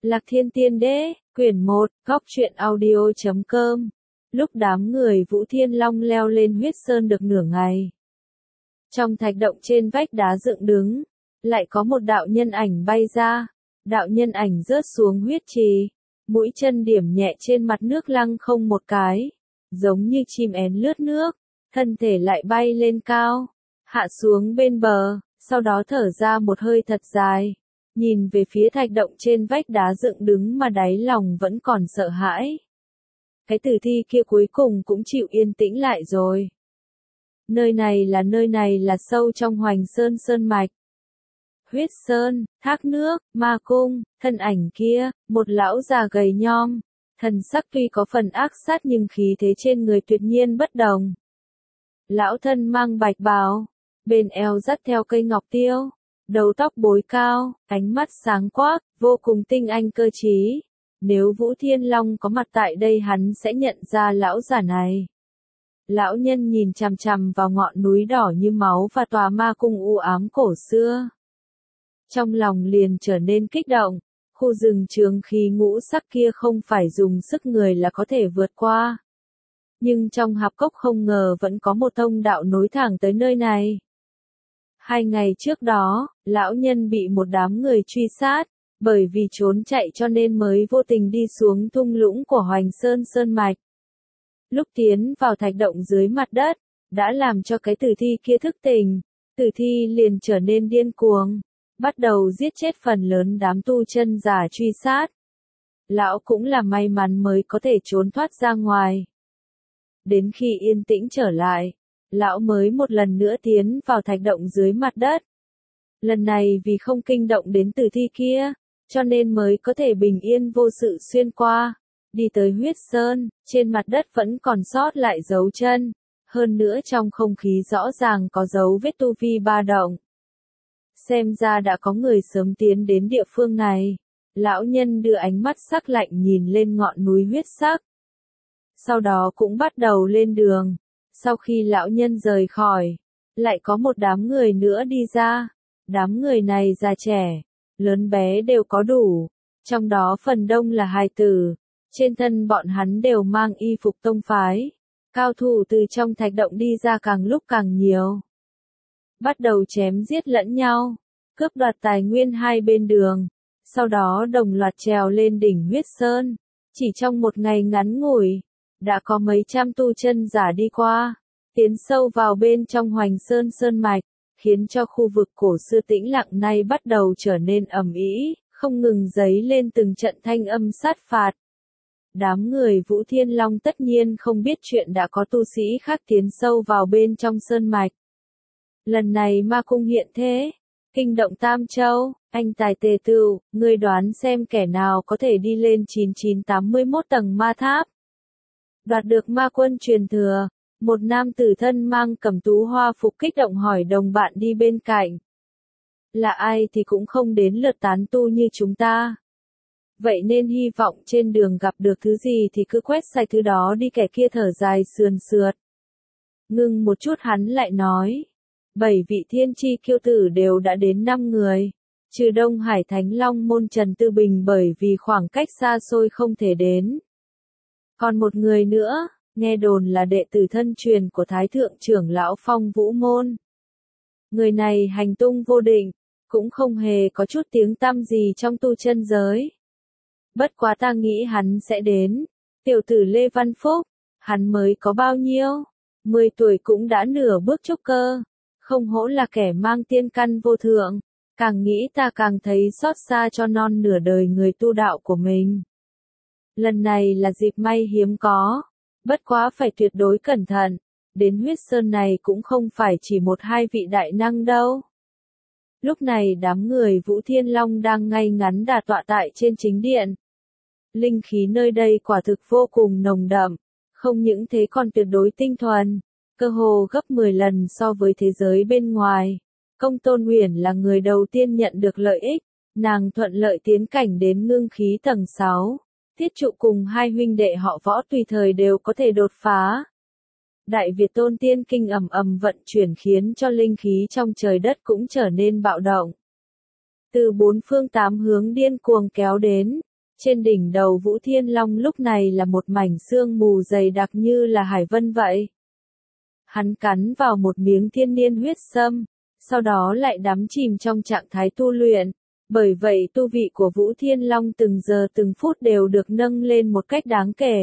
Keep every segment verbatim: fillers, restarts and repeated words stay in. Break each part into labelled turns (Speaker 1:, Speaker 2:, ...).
Speaker 1: Lạc Thiên Tiên Đế, quyển một, góc truyện audio chấm com. Lúc đám người Vũ Thiên Long leo lên huyết sơn được nửa ngày. Trong thạch động trên vách đá dựng đứng, lại có một đạo nhân ảnh bay ra. Đạo nhân ảnh rớt xuống huyết trì, mũi chân điểm nhẹ trên mặt nước lăng không một cái, giống như chim én lướt nước, thân thể lại bay lên cao, hạ xuống bên bờ, sau đó thở ra một hơi thật dài. Nhìn về phía thạch động trên vách đá dựng đứng mà đáy lòng vẫn còn sợ hãi. Cái tử thi kia cuối cùng cũng chịu yên tĩnh lại rồi. Nơi này là nơi này là sâu trong Hoành Sơn sơn mạch. Huyết sơn, thác nước, ma cung, thân ảnh kia, một lão già gầy nhom, thần sắc tuy có phần ác sát nhưng khí thế trên người tuyệt nhiên bất đồng. Lão thân mang bạch bào, bên eo dắt theo cây ngọc tiêu. Đầu tóc bối cao, ánh mắt sáng quắc, vô cùng tinh anh cơ trí. Nếu Vũ Thiên Long có mặt tại đây hắn sẽ nhận ra lão già này. Lão nhân nhìn chằm chằm vào ngọn núi đỏ như máu và tòa ma cung u ám cổ xưa. Trong lòng liền trở nên kích động, khu rừng trường khí ngũ sắc kia không phải dùng sức người là có thể vượt qua. Nhưng trong hạp cốc không ngờ vẫn có một thông đạo nối thẳng tới nơi này. Hai ngày trước đó, lão nhân bị một đám người truy sát, bởi vì trốn chạy cho nên mới vô tình đi xuống thung lũng của Hoành Sơn sơn mạch. Lúc tiến vào thạch động dưới mặt đất, đã làm cho cái tử thi kia thức tỉnh, tử thi liền trở nên điên cuồng, bắt đầu giết chết phần lớn đám tu chân giả truy sát. Lão cũng là may mắn mới có thể trốn thoát ra ngoài. Đến khi yên tĩnh trở lại, lão mới một lần nữa tiến vào thạch động dưới mặt đất. Lần này vì không kinh động đến tử thi kia, cho nên mới có thể bình yên vô sự xuyên qua, đi tới huyết sơn, trên mặt đất vẫn còn sót lại dấu chân, hơn nữa trong không khí rõ ràng có dấu vết tu vi ba động. Xem ra đã có người sớm tiến đến địa phương này. Lão nhân đưa ánh mắt sắc lạnh nhìn lên ngọn núi huyết sắc. Sau đó cũng bắt đầu lên đường. Sau khi lão nhân rời khỏi, lại có một đám người nữa đi ra. Đám người này già trẻ, lớn bé đều có đủ, trong đó phần đông là hài tử, trên thân bọn hắn đều mang y phục tông phái. Cao thủ từ trong thạch động đi ra càng lúc càng nhiều. Bắt đầu chém giết lẫn nhau, cướp đoạt tài nguyên hai bên đường, sau đó đồng loạt trèo lên đỉnh huyết sơn. Chỉ trong một ngày ngắn ngủi, đã có mấy trăm tu chân giả đi qua, tiến sâu vào bên trong Hoành Sơn sơn mạch, khiến cho khu vực cổ xưa tĩnh lặng nay bắt đầu trở nên ầm ĩ, không ngừng dấy lên từng trận thanh âm sát phạt. Đám người Vũ Thiên Long tất nhiên không biết chuyện đã có tu sĩ khác tiến sâu vào bên trong sơn mạch. Lần này ma cung hiện thế, kinh động Tam Châu, anh tài tề tựu, ngươi đoán xem kẻ nào có thể đi lên chín chín tám mươi mốt tầng ma tháp. Đoạt được ma quân truyền thừa, một nam tử thân mang cẩm tú hoa phục kích động hỏi đồng bạn đi bên cạnh. Là ai thì cũng không đến lượt tán tu như chúng ta. Vậy nên hy vọng trên đường gặp được thứ gì thì cứ quét sạch thứ đó đi, kẻ kia thở dài sườn sượt. Ngưng một chút hắn lại nói. Bảy vị thiên chi kiêu tử đều đã đến năm người. Trừ Đông Hải Thánh Long môn Trần Tư Bình bởi vì khoảng cách xa xôi không thể đến. Còn một người nữa, nghe đồn là đệ tử thân truyền của Thái Thượng trưởng lão Phong Vũ Môn. Người này hành tung vô định, cũng không hề có chút tiếng tăm gì trong tu chân giới. Bất quá ta nghĩ hắn sẽ đến. Tiểu tử Lê Văn Phúc, hắn mới có bao nhiêu? Mười tuổi cũng đã nửa bước trúc cơ. Không hổ là kẻ mang tiên căn vô thượng. Càng nghĩ ta càng thấy xót xa cho non nửa đời người tu đạo của mình. Lần này là dịp may hiếm có. Bất quá phải tuyệt đối cẩn thận. Đến huyết sơn này cũng không phải chỉ một hai vị đại năng đâu. Lúc này đám người Vũ Thiên Long đang ngay ngắn đà tọa tại trên chính điện. Linh khí nơi đây quả thực vô cùng nồng đậm. Không những thế còn tuyệt đối tinh thuần. Cơ hồ gấp mười lần so với thế giới bên ngoài. Công Tôn Uyển là người đầu tiên nhận được lợi ích. Nàng thuận lợi tiến cảnh đến ngưng khí tầng sáu. Tiết Trụ cùng hai huynh đệ họ Võ tùy thời đều có thể đột phá. Đại Việt Tôn Tiên Kinh ầm ầm vận chuyển khiến cho linh khí trong trời đất cũng trở nên bạo động. Từ bốn phương tám hướng điên cuồng kéo đến, Trên đỉnh đầu Vũ Thiên Long lúc này là một mảnh sương mù dày đặc như là hải vân vậy. Hắn cắn vào một miếng thiên niên huyết sâm, sau đó lại đắm chìm trong trạng thái tu luyện. Bởi vậy tu vị của Vũ Thiên Long từng giờ từng phút đều được nâng lên một cách đáng kể.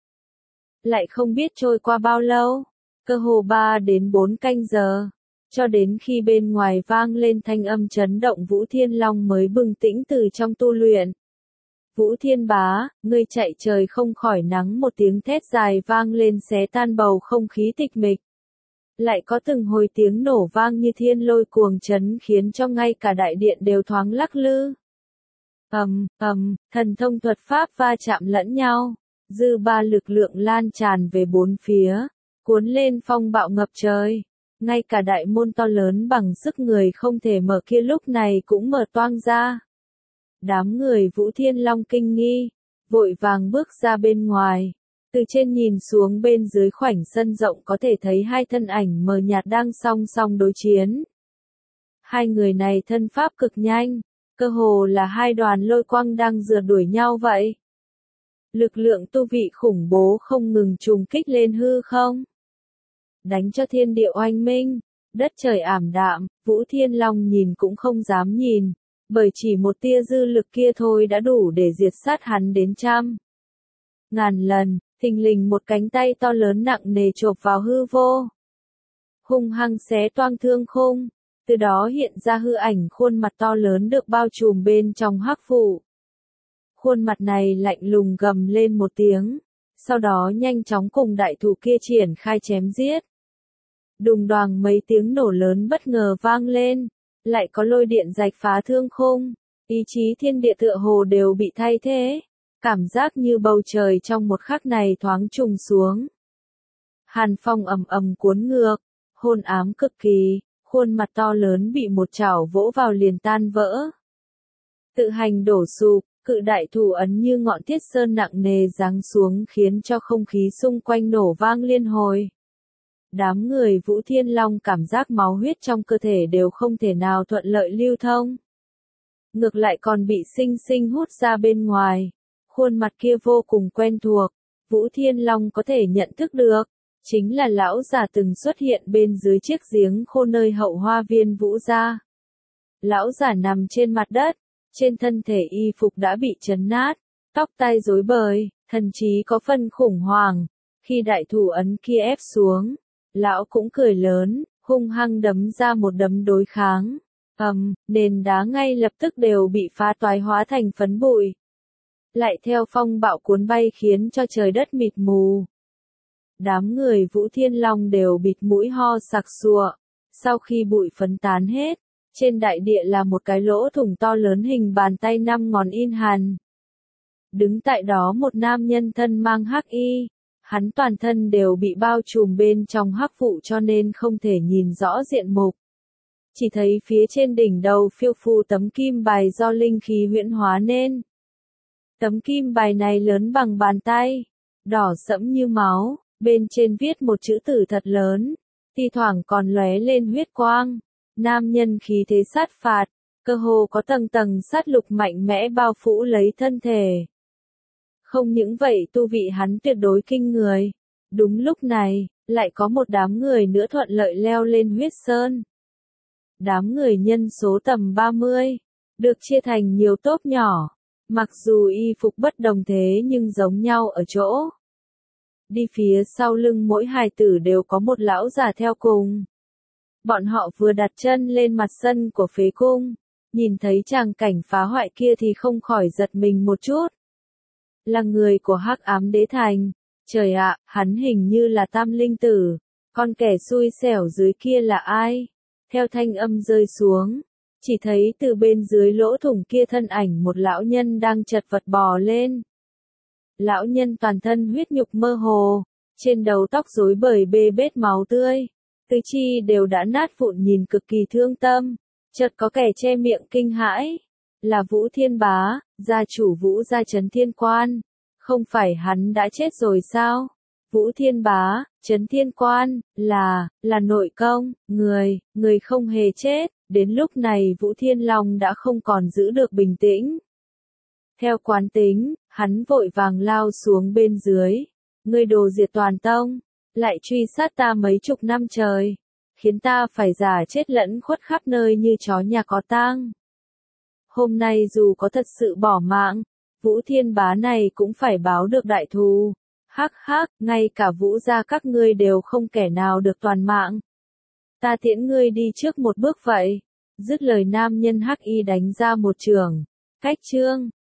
Speaker 1: Lại không biết trôi qua bao lâu, cơ hồ ba đến bốn canh giờ, cho đến khi bên ngoài vang lên thanh âm chấn động Vũ Thiên Long mới bừng tỉnh từ trong tu luyện. Vũ Thiên Bá, ngươi chạy trời không khỏi nắng, một tiếng thét dài vang lên xé tan bầu không khí tịch mịch. Lại có từng hồi tiếng nổ vang như thiên lôi cuồng chấn khiến cho ngay cả đại điện đều thoáng lắc lư. Ầm, ầm, thần thông thuật pháp va chạm lẫn nhau, dư ba lực lượng lan tràn về bốn phía, cuốn lên phong bạo ngập trời. Ngay cả đại môn to lớn bằng sức người không thể mở kia lúc này cũng mở toang ra. Đám người Vũ Thiên Long kinh nghi, vội vàng bước ra bên ngoài. Từ trên nhìn xuống bên dưới khoảnh sân rộng có thể thấy hai thân ảnh mờ nhạt đang song song đối chiến. Hai người này thân pháp cực nhanh, cơ hồ là hai đoàn lôi quang đang rượt đuổi nhau vậy. Lực lượng tu vị khủng bố không ngừng trùng kích lên hư không. Đánh cho thiên địa oanh minh, đất trời ảm đạm, Vũ Thiên Long nhìn cũng không dám nhìn, bởi chỉ một tia dư lực kia thôi đã đủ để diệt sát hắn đến trăm ngàn lần. Thình lình một cánh tay to lớn nặng nề chộp vào hư vô, hung hăng xé toang thương khung, từ đó hiện ra hư ảnh khuôn mặt to lớn được bao trùm bên trong hắc vụ. Khuôn mặt này lạnh lùng gầm lên một tiếng, sau đó nhanh chóng cùng đại thủ kia triển khai chém giết. Đùng đoàng mấy tiếng nổ lớn bất ngờ vang lên, lại có lôi điện rạch phá thương khung, ý chí thiên địa tựa hồ đều bị thay thế. Cảm giác như bầu trời trong một khắc này thoáng trùng xuống. Hàn phong ầm ầm cuốn ngược, hôn ám cực kỳ, khuôn mặt to lớn bị một chảo vỗ vào liền tan vỡ. Tự hành đổ sụp, cự đại thủ ấn như ngọn thiết sơn nặng nề giáng xuống khiến cho không khí xung quanh nổ vang liên hồi. Đám người Vũ Thiên Long cảm giác máu huyết trong cơ thể đều không thể nào thuận lợi lưu thông. Ngược lại còn bị sinh sinh hút ra bên ngoài. Khuôn mặt kia vô cùng quen thuộc, Vũ Thiên Long có thể nhận thức được, chính là lão già từng xuất hiện bên dưới chiếc giếng khô nơi hậu hoa viên Vũ gia. Lão già nằm trên mặt đất, trên thân thể y phục đã bị chấn nát, tóc tai rối bời, thần trí có phần khủng hoảng. Khi đại thủ ấn kia ép xuống, lão cũng cười lớn, hung hăng đấm ra một đấm đối kháng. Ầm, nền đá ngay lập tức đều bị phá toái hóa thành phấn bụi. Lại theo phong bạo cuốn bay khiến cho trời đất mịt mù. Đám người Vũ Thiên Long đều bịt mũi ho sặc sụa. Sau khi bụi phấn tán hết, trên đại địa là một cái lỗ thủng to lớn hình bàn tay năm ngón in hằn. Đứng tại đó một nam nhân thân mang hắc y, hắn toàn thân đều bị bao trùm bên trong hắc vụ cho nên không thể nhìn rõ diện mục. Chỉ thấy phía trên đỉnh đầu phiêu phù tấm kim bài do linh khí huyễn hóa nên. Tấm kim bài này lớn bằng bàn tay, đỏ sẫm như máu, bên trên viết một chữ tử thật lớn, thi thoảng còn lóe lên huyết quang. Nam nhân khí thế sát phạt, cơ hồ có tầng tầng sát lục mạnh mẽ bao phủ lấy thân thể. Không những vậy tu vị hắn tuyệt đối kinh người. Đúng lúc này, lại có một đám người nữa thuận lợi leo lên huyết sơn. Đám người nhân số tầm ba mươi, được chia thành nhiều tốp nhỏ. Mặc dù y phục bất đồng thế nhưng giống nhau ở chỗ. Đi phía sau lưng mỗi hài tử đều có một lão già theo cùng. Bọn họ vừa đặt chân lên mặt sân của phế cung, nhìn thấy tràng cảnh phá hoại kia thì không khỏi giật mình một chút. Là người của Hắc Ám Đế Thành. Trời ạ, hắn hình như là Tam Linh Tử. Con kẻ xui xẻo dưới kia là ai? Theo thanh âm rơi xuống, chỉ thấy từ bên dưới lỗ thủng kia thân ảnh một lão nhân đang chật vật bò lên. Lão nhân toàn thân huyết nhục mơ hồ, trên đầu tóc rối bời bê bết máu tươi, tứ chi đều đã nát vụn nhìn cực kỳ thương tâm. Chợt có kẻ che miệng kinh hãi, là Vũ Thiên Bá, gia chủ Vũ gia Trấn Thiên Quan. Không phải hắn đã chết rồi sao? Vũ Thiên Bá, Trấn Thiên Quan, là, là nội công, người, người không hề chết. Đến lúc này Vũ Thiên Long đã không còn giữ được bình tĩnh. Theo quán tính, hắn vội vàng lao xuống bên dưới. Ngươi đồ diệt toàn tông, lại truy sát ta mấy chục năm trời, khiến ta phải giả chết lẫn khuất khắp nơi như chó nhà có tang. Hôm nay dù có thật sự bỏ mạng, Vũ Thiên Bá này cũng phải báo được đại thù. Hắc hắc, ngay cả Vũ gia các ngươi đều không kẻ nào được toàn mạng. Ta tiễn ngươi đi trước một bước vậy. Dứt lời nam nhân hắc y đánh ra một chưởng. Cách chương